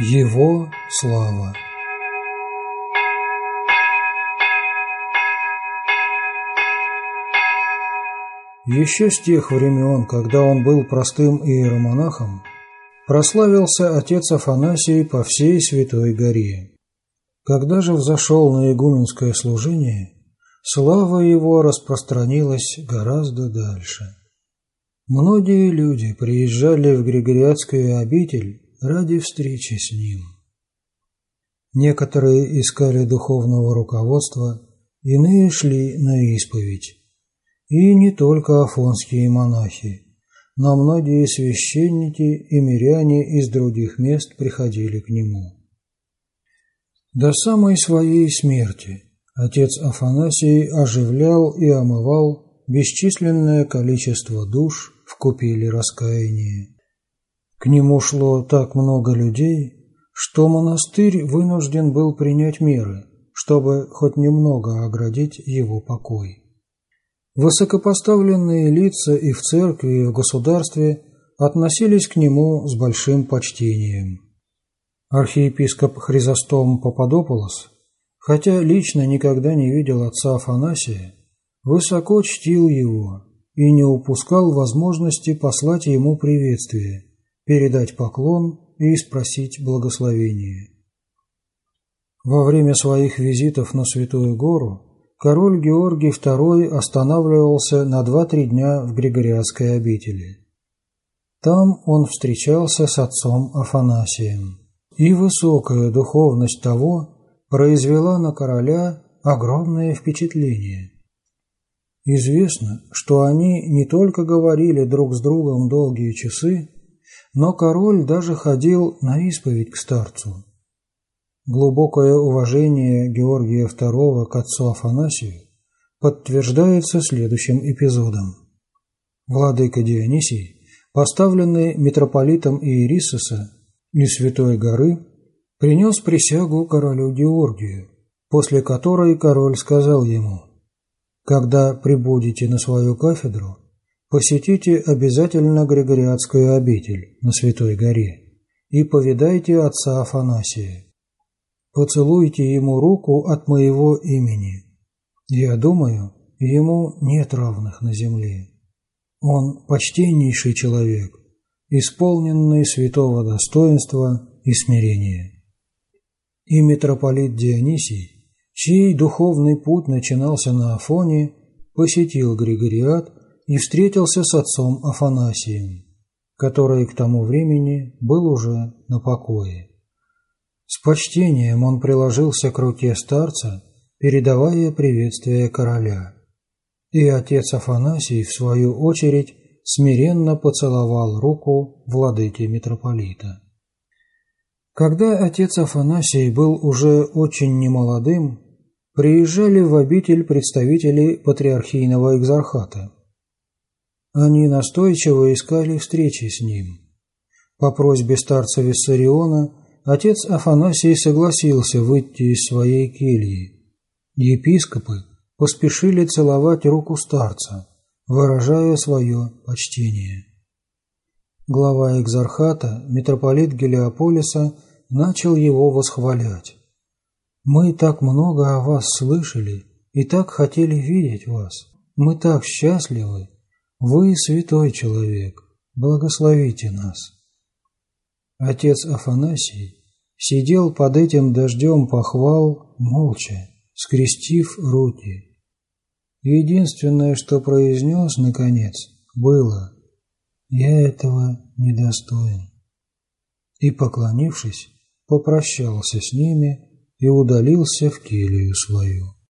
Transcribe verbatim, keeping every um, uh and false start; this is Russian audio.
Его слава. Еще с тех времен, когда он был простым иеромонахом, прославился отец Афанасий по всей Святой Горе. Когда же взошел на игуменское служение, слава его распространилась гораздо дальше. Многие люди приезжали в Григориадскую обитель ради встречи с ним. Некоторые искали духовного руководства, иные шли на исповедь. И не только афонские монахи, но многие священники и миряне из других мест приходили к нему. До самой своей смерти отец Афанасий оживлял и омывал бесчисленное количество душ в купели раскаяния. К нему шло так много людей, что монастырь вынужден был принять меры, чтобы хоть немного оградить его покой. Высокопоставленные лица и в церкви, и в государстве относились к нему с большим почтением. Архиепископ Хризостом Пападополос, хотя лично никогда не видел отца Афанасия, высоко чтил его и не упускал возможности послать ему приветствие, передать поклон и спросить благословения. Во время своих визитов на Святую Гору король Георгий второй останавливался на два-три дня в Григориадской обители. Там он встречался с отцом Афанасием, и высокая духовность того произвела на короля огромное впечатление. Известно, что они не только говорили друг с другом долгие часы, но король даже ходил на исповедь к старцу. Глубокое уважение Георгия второго к отцу Афанасию подтверждается следующим эпизодом. Владыка Дионисий, поставленный митрополитом Иерисоса из Святой Горы, принес присягу королю Георгию, после которой король сказал ему: «Когда прибудете на свою кафедру, посетите обязательно Григориадскую обитель на Святой Горе и повидайте отца Афанасия. Поцелуйте ему руку от моего имени. Я думаю, ему нет равных на земле. Он почтеннейший человек, исполненный святого достоинства и смирения». И митрополит Дионисий, чей духовный путь начинался на Афоне, посетил Григориад и встретился с отцом Афанасием, который к тому времени был уже на покое. С почтением он приложился к руке старца, передавая приветствие короля. И отец Афанасий, в свою очередь, смиренно поцеловал руку владыки митрополита. Когда отец Афанасий был уже очень немолодым, приезжали в обитель представители патриархийного экзархата. Они настойчиво искали встречи с ним. По просьбе старца Виссариона отец Афанасий согласился выйти из своей кельи. Епископы поспешили целовать руку старца, выражая свое почтение. Глава экзархата, митрополит Гелиополиса, начал его восхвалять. «Мы так много о вас слышали и так хотели видеть вас. Мы так счастливы. Вы святой человек. Благословите нас». Отец Афанасий сидел под этим дождем похвал молча, скрестив руки. Единственное, что произнес, наконец, было: «Я этого недостоин». И, поклонившись, попрощался с ними и удалился в келью свою.